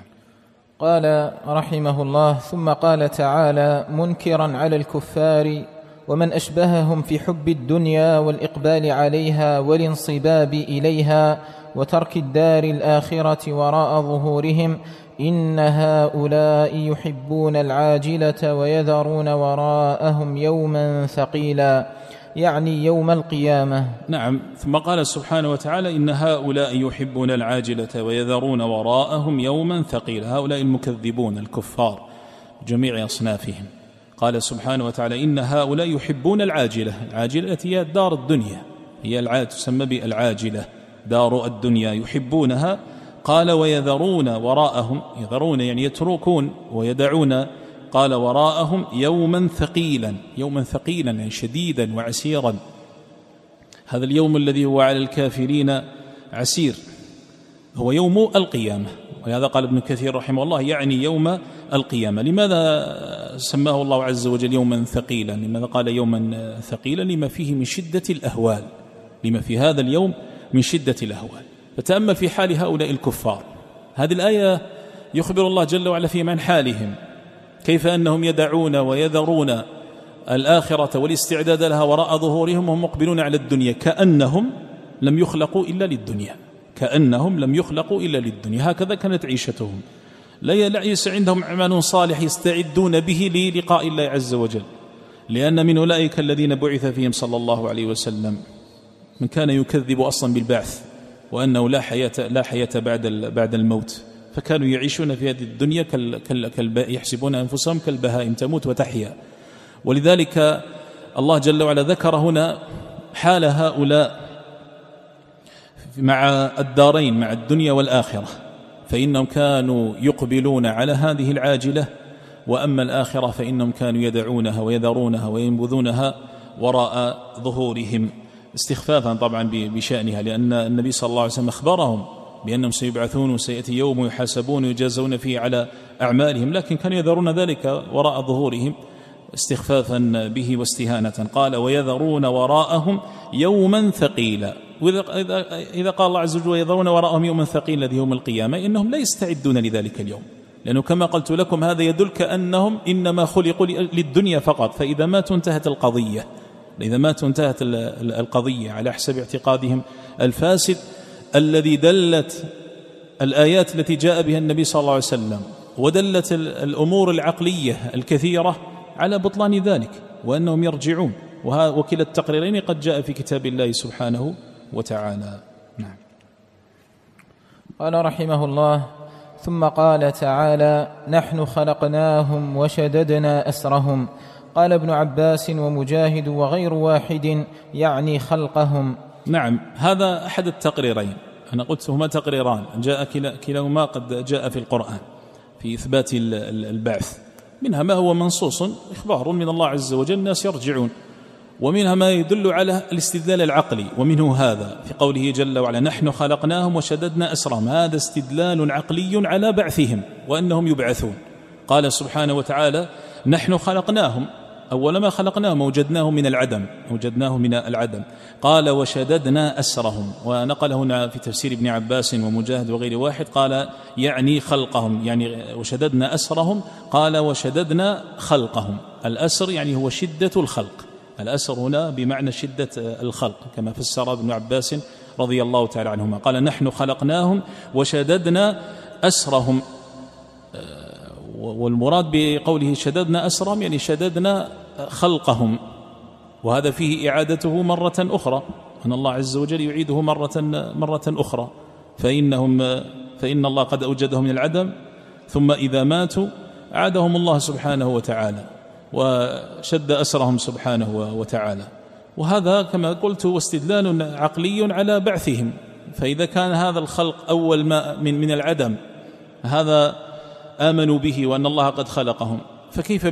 قال رحمه الله ثم قال تعالى منكرا على الكفار ومن أشبههم في حب الدنيا والإقبال عليها والانصباب إليها وترك الدار الآخرة وراء ظهورهم، إن هؤلاء يحبون العاجلة ويذرون وراءهم يوما ثقيلا، يعني يوم القيامة. نعم. ثم قال سبحانه وتعالى إن هؤلاء يحبون العاجلة ويذرون وراءهم يوما ثقيلا، هؤلاء المكذبون الكفار جميع أصنافهم. قال سبحانه وتعالى إن هؤلاء يحبون العاجلة، العاجلة هي دار الدنيا، هي تسمى بالعاجلة دار الدنيا يحبونها. قال ويذرون وراءهم، يذرون يعني يتركون ويدعون، قال وراءهم يوما ثقيلا، يوما ثقيلا يعني شديدا وعسيرا، هذا اليوم الذي هو على الكافرين عسير هو يوم القيامة. ولهذا قال ابن كثير رحمه الله يعني يوم القيامة. لماذا سماه الله عز وجل يوما ثقيلا؟ لماذا قال يوما ثقيلا؟ لما فيه من شدة الأهوال، لما في هذا اليوم من شدة الأهوال. فتأمل في حال هؤلاء الكفار، هذه الآية يخبر الله جل وعلا فيها عن حالهم، كيف أنهم يدعون ويذرون الآخرة والاستعداد لها وراء ظهورهم وهم مقبلون على الدنيا كأنهم لم يخلقوا إلا للدنيا، كأنهم لم يخلقوا إلا للدنيا. هكذا كانت عيشتهم، ليس عندهم عمل صالح يستعدون به للقاء الله عز وجل، لأن من أولئك الذين بعث فيهم صلى الله عليه وسلم من كان يكذب أصلا بالبعث وأنه لا حياة بعد الموت، فكانوا يعيشون في هذه الدنيا يحسبون أنفسهم كالبهائم تموت وتحيا. ولذلك الله جل وعلا ذكر هنا حال هؤلاء مع الدارين، مع الدنيا والآخرة، فإنهم كانوا يقبلون على هذه العاجلة، وأما الآخرة فإنهم كانوا يدعونها ويذرونها وينبذونها وراء ظهورهم استخفافا طبعا بشأنها، لأن النبي صلى الله عليه وسلم أخبرهم بأنهم سيبعثون وسيأتي يوم يحاسبون ويجازون فيه على أعمالهم، لكن كانوا يذرون ذلك وراء ظهورهم استخفافا به واستهانة. قال ويذرون وراءهم يوما ثقيلا، إذا قال الله عز وجل ويذرون وراءهم يوما ثقيلا الذي يوم القيامة، إنهم لا يستعدون لذلك اليوم، لأنه كما قلت لكم هذا يدل كأنهم إنما خلقوا للدنيا فقط، فإذا ماتوا انتهت القضية، إذا ماتوا انتهت القضية على حسب اعتقادهم الفاسد الذي دلت الآيات التي جاء بها النبي صلى الله عليه وسلم ودلت الأمور العقلية الكثيرة على بطلان ذلك وأنهم يرجعون. وكلا التقريرين قد جاء في كتاب الله سبحانه وتعالى. نعم. قال رحمه الله: ثم قال تعالى: نحن خلقناهم وشددنا أسرهم. قال ابن عباس ومجاهد وغير واحد يعني خلقهم. نعم، هذا أحد التقريرين. أنا قلت هما تقريران جاء كلاهما قد جاء في القرآن في إثبات البعث. منها ما هو منصوص إخبار من الله عز وجل الناس يرجعون، ومنها ما يدل على الاستدلال العقلي، ومنه هذا في قوله جل وعلا: نحن خلقناهم وشددنا أسرهم. هذا استدلال عقلي على بعثهم وأنهم يبعثون. قال سبحانه وتعالى: نحن خلقناهم، أول ما خلقناهم وجدناهم من العدم. قال: وشددنا أسرهم، ونقل هنا في تفسير ابن عباس ومجاهد وغير واحد قال يعني خلقهم، يعني وشددنا أسرهم، قال وشددنا خلقهم. الأسر يعني هو شدة الخلق، الأسر هنا بمعنى شدة الخلق كما فسر ابن عباس رضي الله تعالى عنهما. قال: نحن خلقناهم وشددنا أسرهم، والمراد بقوله شددنا أسرهم يعني شددنا خلقهم، وهذا فيه إعادته مرة أخرى، أن الله عز وجل يعيده مرة أخرى. فإن الله قد أوجدهم من العدم، ثم إذا ماتوا أعادهم الله سبحانه وتعالى وشد أسرهم سبحانه وتعالى. وهذا كما قلت هو استدلال عقلي على بعثهم. فإذا كان هذا الخلق أول ما من العدم هذا آمنوا به وأن الله قد خلقهم، فكيف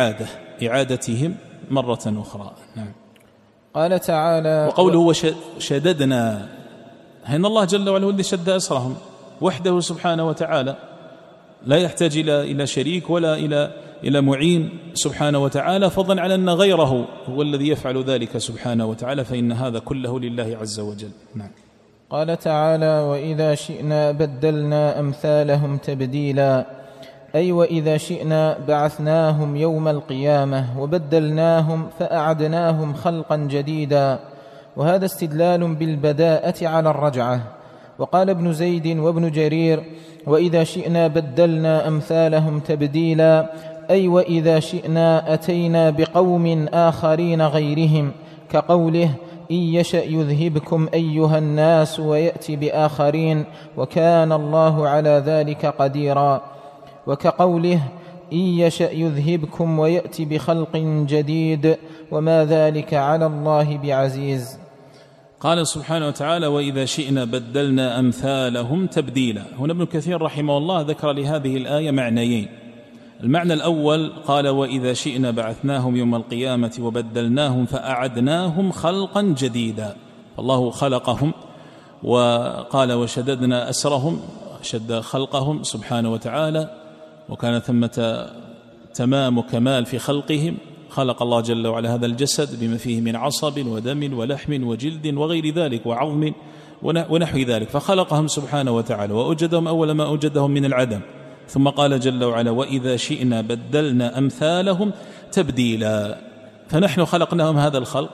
إعادتهم مرة أخرى؟ نعم. قال تعالى: وقوله شددنا، إن الله جل وعلا هو الذي شد أسرهم وحده سبحانه وتعالى، لا يحتاج إلى شريك ولا إلى معين سبحانه وتعالى، فضلا على أن غيره هو الذي يفعل ذلك سبحانه وتعالى، فإن هذا كله لله عز وجل. نعم. قال تعالى: وإذا شئنا بدلنا أمثالهم تبديلا، أي وإذا شئنا بعثناهم يوم القيامة وبدلناهم فأعدناهم خلقا جديدا. وهذا استدلال بالبداءة على الرجعة. وقال ابن زيد وابن جرير: وإذا شئنا بدلنا أمثالهم تبديلا، أي وإذا شئنا أتينا بقوم آخرين غيرهم، كقوله: إن يشأ يذهبكم أيها الناس ويأتي بآخرين وكان الله على ذلك قديرا. وكقوله: إن يشأ يذهبكم ويأتي بخلق جديد وما ذلك على الله بعزيز. قال سبحانه وتعالى: وإذا شئنا بدلنا أمثالهم تبديلا. هنا ابن كثير رحمه الله ذكر لهذه الآية معنيين. المعنى الأول قال: وإذا شئنا بعثناهم يوم القيامة وبدلناهم فأعدناهم خلقا جديدا. فالله خلقهم، وقال وشددنا أسرهم، شد خلقهم سبحانه وتعالى، وكان ثمة تمام وكمال في خلقهم. خلق الله جل وعلا هذا الجسد بما فيه من عصب ودم ولحم وجلد وغير ذلك وعظم ونحو ذلك، فخلقهم سبحانه وتعالى وأوجدهم أول ما أوجدهم من العدم. ثم قال جل وعلا: وإذا شئنا بدلنا أمثالهم تبديلا. فنحن خلقناهم هذا الخلق،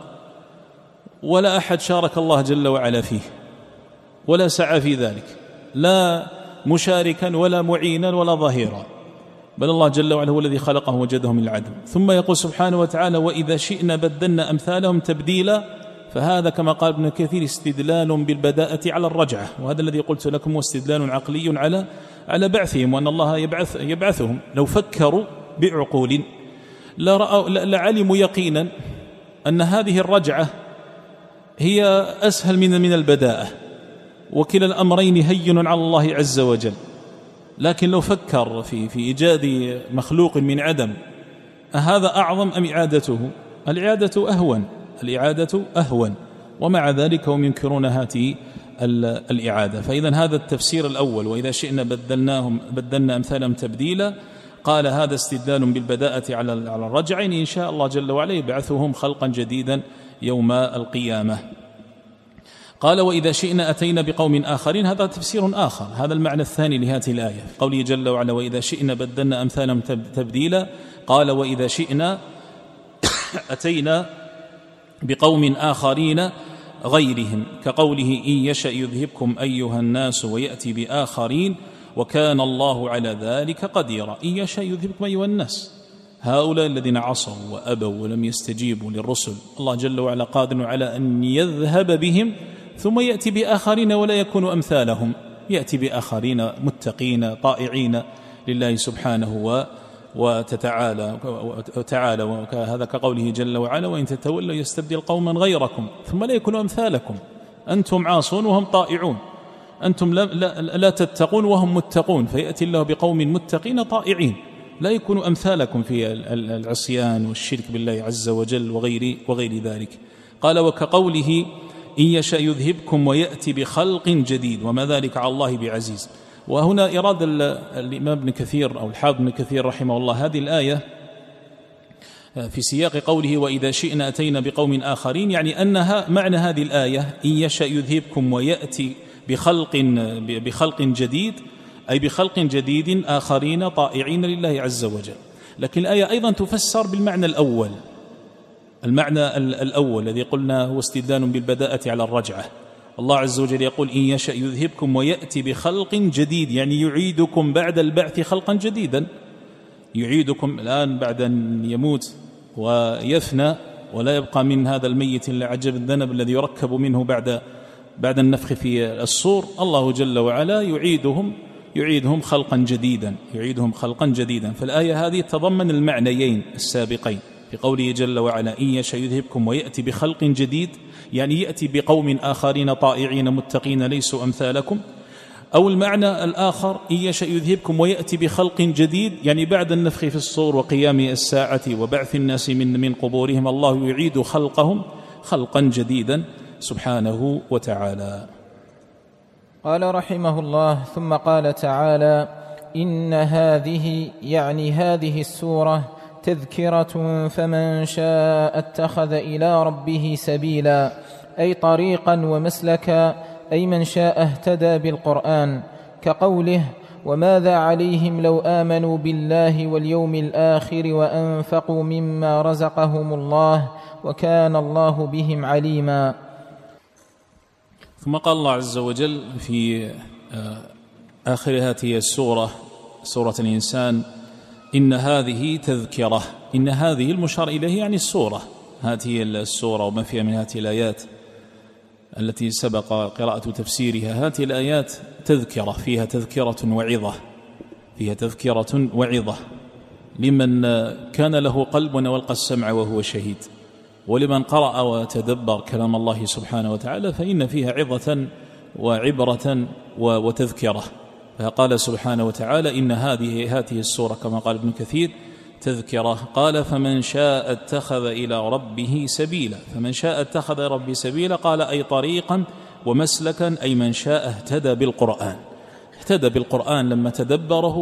ولا أحد شارك الله جل وعلا فيه ولا سعى في ذلك، لا مشاركا ولا معينا ولا ظهيرا، بل الله جل وعلا هو الذي خلقهم ووجدهم من العدم. ثم يقول سبحانه وتعالى: وإذا شئنا بدلنا أمثالهم تبديلا. فهذا كما قال ابن كثير استدلال بالبداءة على الرجعة، وهذا الذي قلت لكم هو استدلال عقلي على بعثهم، وأن الله يبعثهم. لو فكروا بعقول لعلموا يقينا أن هذه الرجعة هي أسهل من البداءة، وكلا الأمرين هين على الله عز وجل. لكن لو فكر في إيجاد مخلوق من عدم، أهذا أعظم أم إعادته؟ الإعادة أهون، ومع ذلك هم ينكرون هذه الإعادة. فإذا هذا التفسير الأول: وإذا شئنا بدلنا أمثالهم تبديلا، قال هذا استدلال بالبداءة على الرجع، إن شاء الله جل وعلا يبعثهم خلقا جديدا يوم القيامة. قال: وإذا شئنا أتينا بقوم آخرين. هذا تفسير آخر، هذا المعنى الثاني لهذه الآية، قوله جل وعلا: وإذا شئنا بدلنا أمثالهم تبديلا. قال: وإذا شئنا أتينا بقوم آخرين غيرهم، كقوله: إن يشأ يذهبكم أيها الناس ويأتي بآخرين وكان الله على ذلك قديرا. إن يشأ يذهبكم أيها الناس، هؤلاء الذين عصوا وأبوا ولم يستجيبوا للرسل الله جل وعلا قادر على أن يذهب بهم ثم يأتي بآخرين ولا يكون أمثالهم، يأتي بآخرين متقين طائعين لله سبحانه وتعالى، وهذا كقوله جل وعلا وإن تتولوا يستبدل قوما غيركم ثم لا يكونوا أمثالكم. أنتم عاصون وهم طائعون، أنتم لا تتقون وهم متقون، فيأتي الله بقوم متقين طائعين لا يكونوا أمثالكم في العصيان والشرك بالله عز وجل وغير ذلك. قال وكقوله إن يشاء يذهبكم ويأتي بخلق جديد وما ذلك على الله بعزيز. وهنا إراد الإمام ابن كثير أو الحافظ ابن كثير رحمه الله هذه الآية في سياق قوله وإذا شئنا أتينا بقوم آخرين، يعني أنها معنى هذه الآية إن يشاء يذهبكم ويأتي بخلق جديد، أي بخلق جديد آخرين طائعين لله عز وجل. لكن الآية أيضا تفسر بالمعنى الأول، المعنى الأول الذي قلنا هو استدلال بالبداءة على الرجعة. الله عز وجل يقول إن يشاء يذهبكم ويأتي بخلق جديد، يعني يعيدكم بعد البعث خلقا جديدا، يعيدكم الآن بعد أن يموت ويفنى ولا يبقى من هذا الميت إلا عجب الذنب الذي يركب منه بعد النفخ في الصور. الله جل وعلا يعيدهم خلقا جديدا. فالآية هذه تضمن المعنيين السابقين في قوله جل وعلا إن يشاء يذهبكم ويأتي بخلق جديد، يعني يأتي بقوم آخرين طائعين متقين ليسوا أمثالكم، أو المعنى الآخر إن يشاء يذهبكم ويأتي بخلق جديد، يعني بعد النفخ في الصور وقيام الساعة وبعث الناس من قبورهم الله يعيد خلقهم خلقا جديدا سبحانه وتعالى. قال رحمه الله ثم قال تعالى إن هذه السورة تذكرة فمن شاء اتخذ إلى ربه سبيلا، أي طريقا ومسلكا، أي من شاء اهتدى بالقرآن، كقوله وماذا عليهم لو آمنوا بالله واليوم الآخر وأنفقوا مما رزقهم الله وكان الله بهم عليما. ثم قال الله عز وجل في آخر هذه السورة، سورة الإنسان إن هذه تذكرة. إن هذه المشار إليه يعني السورة، هذه السورة وما فيها من هذه الآيات التي سبق قراءة تفسيرها. هذه الآيات تذكرة، فيها تذكرة وعظة لمن كان له قلب والقى السمع وهو شهيد، ولمن قرأ وتدبر كلام الله سبحانه وتعالى فإن فيها عظة وعبرة وتذكرة. فقال سبحانه وتعالى إن هذه السورة كما قال ابن كثير تذكرة. قال فمن شاء اتخذ إلى ربه سبيلا. فمن شاء اتخذ إلى ربه سبيلا قال أي طريقا ومسلكا، أي من شاء اهتدى بالقرآن لما تدبره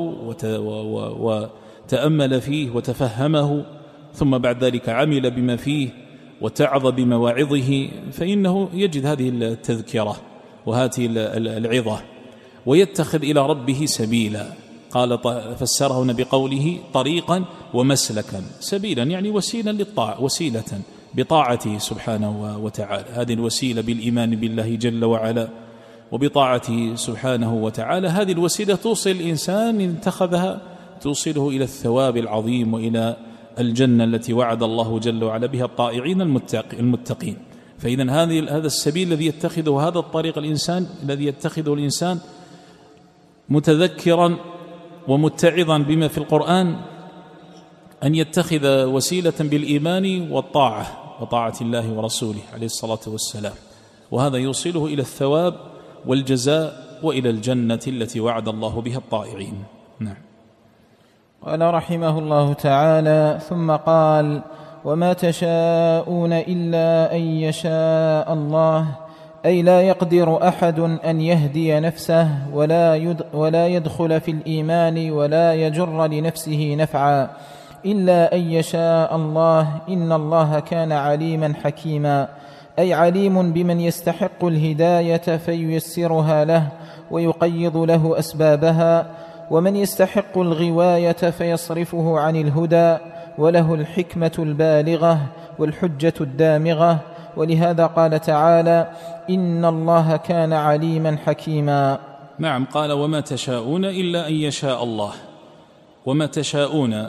وتأمل فيه وتفهمه، ثم بعد ذلك عمل بما فيه وتعظ بمواعظه، فإنه يجد هذه التذكرة وهذه العظة ويتخذ إلى ربه سبيلا. قال فسره بقوله طريقا ومسلكا. سبيلا يعني وسيلة للطاعة، وسيلة بطاعته سبحانه وتعالى، هذه الوسيلة بالإيمان بالله جل وعلا وبطاعته سبحانه وتعالى. هذه الوسيلة توصل الإنسان إن اتخذها توصله إلى الثواب العظيم وإلى الجنة التي وعد الله جل وعلا بها الطائعين المتقين. فإذن هذا السبيل الذي يتخذه، هذا الطريق الذي يتخذه الإنسان متذكرا ومتعظا بما في القرآن، أن يتخذ وسيلة بالإيمان وطاعة الله ورسوله عليه الصلاة والسلام، وهذا يوصله إلى الثواب والجزاء وإلى الجنة التي وعد الله بها الطائعين. نعم. قال رحمه الله تعالى ثم قال وما تشاءون إلا أن يشاء الله، أي لا يقدر أحد أن يهدي نفسه ولا يدخل في الإيمان ولا يجر لنفسه نفعا إلا أن يشاء الله، إن الله كان عليما حكيما، أي عليم بمن يستحق الهداية فييسرها له ويقيض له أسبابها، ومن يستحق الغواية فيصرفه عن الهدى، وله الحكمة البالغة والحجة الدامغة. ولهذا قال تعالى إن الله كان عليما حكيما. نعم. قال وما تشاءون إلا أن يشاء الله. وما تشاءون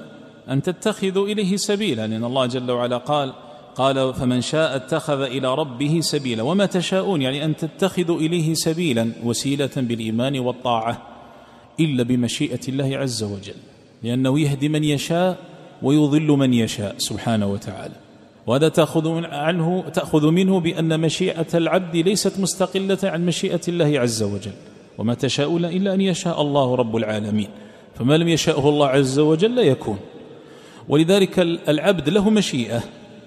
أن تتخذوا إليه سبيلا، لأن الله جل وعلا قال فمن شاء اتخذ إلى ربه سبيلا، وما تشاءون يعني أن تتخذوا إليه سبيلا وسيلة بالإيمان والطاعة إلا بمشيئة الله عز وجل، لأنه يهدي من يشاء ويضل من يشاء سبحانه وتعالى. وهذا تأخذ منه بأن مشيئة العبد ليست مستقلة عن مشيئة الله عز وجل، وما تشاءون إلا أن يشاء الله رب العالمين، فما لم يشاءه الله عز وجل لا يكون. ولذلك العبد له مشيئة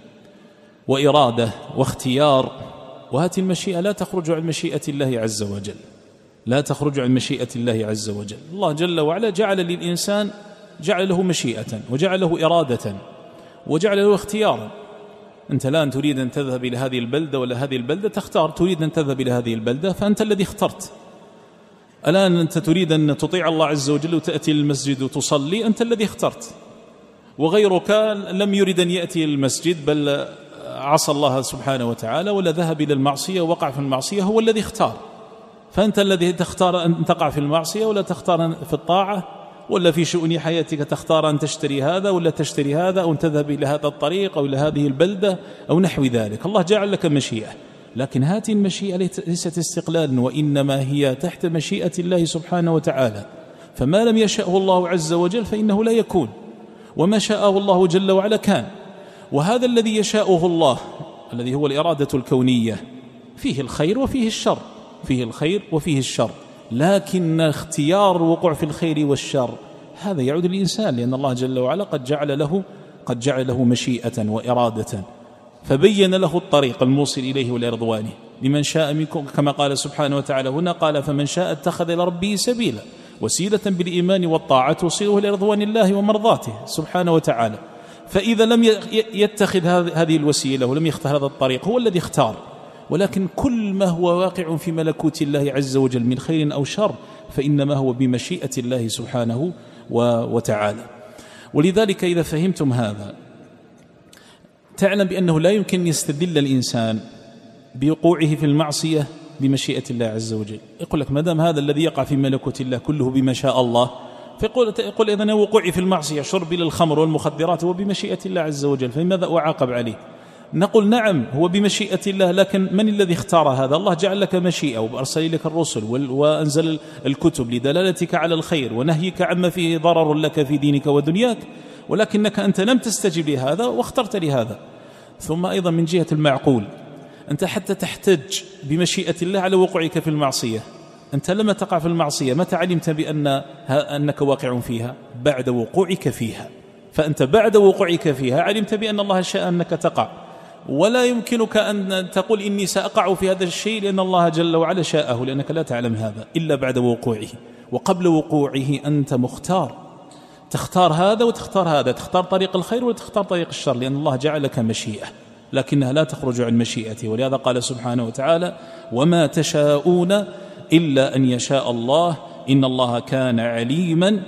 وإرادة واختيار، وهذه المشيئة لا تخرج عن مشيئة الله عز وجل، لا تخرج عن مشيئة الله عز وجل. الله جل وعلا جعل للإنسان، جعل له مشيئة وجعل له إرادة وجعل له اختيارا. أنت الآن تريد أن تذهب إلى هذه البلدة ولا هذه البلدة، تختار تريد أن تذهب إلى هذه البلدة، فأنت الذي اخترت. الآن أنت تريد أن تطيع الله عز وجل وتأتي للمسجد وتصلي، أنت الذي اخترت. وغيرك لم يرد أن يأتي المسجد، بل عصى الله سبحانه وتعالى ولا ذهب إلى المعصية ووقع في المعصية، هو الذي اختار. فأنت الذي تختار أن تقع في المعصية ولا تختار في الطاعة، ولا في شؤون حياتك تختار أن تشتري هذا ولا تشتري هذا، أو أن تذهب إلى هذا الطريق أو إلى هذه البلدة أو نحو ذلك. الله جعل لك مشيئة، لكن هذه المشيئة ليست استقلالا، وإنما هي تحت مشيئة الله سبحانه وتعالى. فما لم يشأه الله عز وجل فإنه لا يكون، وما شاءه الله جل وعلا كان. وهذا الذي يشاءه الله الذي هو الإرادة الكونية فيه الخير وفيه الشر، فيه الخير وفيه الشر، لكن اختيار الوقوع في الخير والشر هذا يعود للإنسان، لأن الله جل وعلا قد جعل له مشيئة وإرادة، فبين له الطريق الموصل إليه ولرضوانه لمن شاء منكم، كما قال سبحانه وتعالى هنا، قال فمن شاء اتخذ إلى ربه سبيلا وسيلة بالإيمان والطاعة توصله لرضوان الله ومرضاته سبحانه وتعالى. فإذا لم يتخذ هذه الوسيلة ولم يختار هذا الطريق، هو الذي اختار. ولكن كل ما هو واقع في ملكوت الله عز وجل من خير أو شر فإنما هو بمشيئة الله سبحانه وتعالى. ولذلك إذا فهمتم هذا تعلم بأنه لا يمكن أن يستدل الإنسان بوقوعه في المعصية بمشيئة الله عز وجل. يقول لك ما دام هذا الذي يقع في ملكوت الله كله بما شاء الله، فيقول إذن وقوعي في المعصية شربي للخمر والمخدرات هو بمشيئة الله عز وجل، فلماذا أعاقب عليه؟ نقول نعم هو بمشيئة الله، لكن من الذي اختار هذا؟ الله جعل لك مشيئة وأرسل لك الرسل وأنزل الكتب لدلالتك على الخير ونهيك عما فيه ضرر لك في دينك ودنياك، ولكنك أنت لم تستجب لهذا واخترت لهذا. ثم أيضا من جهة المعقول، أنت حتى تحتج بمشيئة الله على وقوعك في المعصية. أنت لما تقع في المعصية متى علمت أنك واقع فيها؟ بعد وقوعك فيها. فأنت بعد وقوعك فيها علمت بأن الله شاء أنك تقع، ولا يمكنك أن تقول إني سأقع في هذا الشيء لأن الله جل وعلا شاءه، لأنك لا تعلم هذا إلا بعد وقوعه. وقبل وقوعه أنت مختار، تختار هذا وتختار هذا، تختار طريق الخير وتختار طريق الشر، لأن الله جعل لك مشيئة لكنها لا تخرج عن مشيئته. ولهذا قال سبحانه وتعالى وما تشاءون إلا أن يشاء الله إن الله كان عليما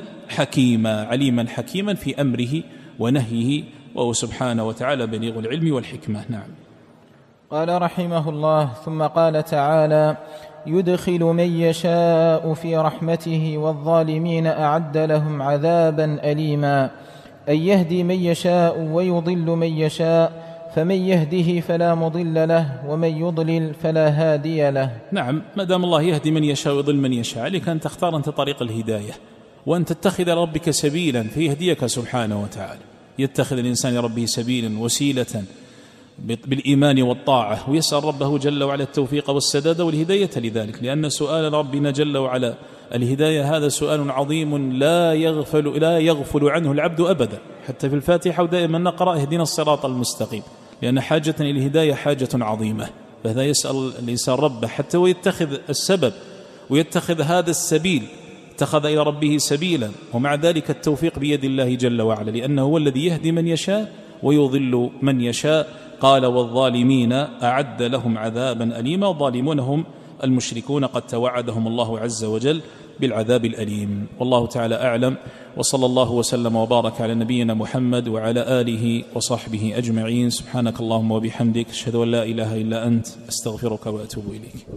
حكيما في أمره ونهيه، وهو سبحانه وتعالى بليغ العلم والحكمة. نعم. قال رحمه الله ثم قال تعالى يدخل من يشاء في رحمته والظالمين أعد لهم عذابا أليما، أن يهدي من يشاء ويضل من يشاء، فمن يهده فلا مضل له ومن يضلل فلا هادي له. نعم، ما دام الله يهدي من يشاء ويضل من يشاء عليك أن تختار أنت طريق الهداية وأن تتخذ ربك سبيلا فيهديك سبحانه وتعالى. يتخذ الإنسان ربه سبيلا وسيلة بالإيمان والطاعة، ويسأل ربه جل وعلا التوفيق والسداد والهداية لذلك، لأن سؤال ربنا جل وعلا الهداية هذا سؤال عظيم لا يغفل عنه العبد أبدا. حتى في الفاتحة ودائما نقرأ اهدنا الصراط المستقيم، لأن حاجة إلى الهداية حاجة عظيمة. فهذا يسأل الإنسان ربه حتى ويتخذ السبب ويتخذ هذا السبيل، اتخذ إلى ربه سبيلا، ومع ذلك التوفيق بيد الله جل وعلا، لأنه هو الذي يهدي من يشاء ويضل من يشاء. قال والظالمين أعد لهم عذابا أليما، والظالمون هم المشركون قد توعدهم الله عز وجل بالعذاب الأليم. والله تعالى أعلم، وصلى الله وسلم وبارك على نبينا محمد وعلى آله وصحبه أجمعين. سبحانك اللهم وبحمدك، أشهد أن لا إله إلا أنت، أستغفرك وأتوب إليك.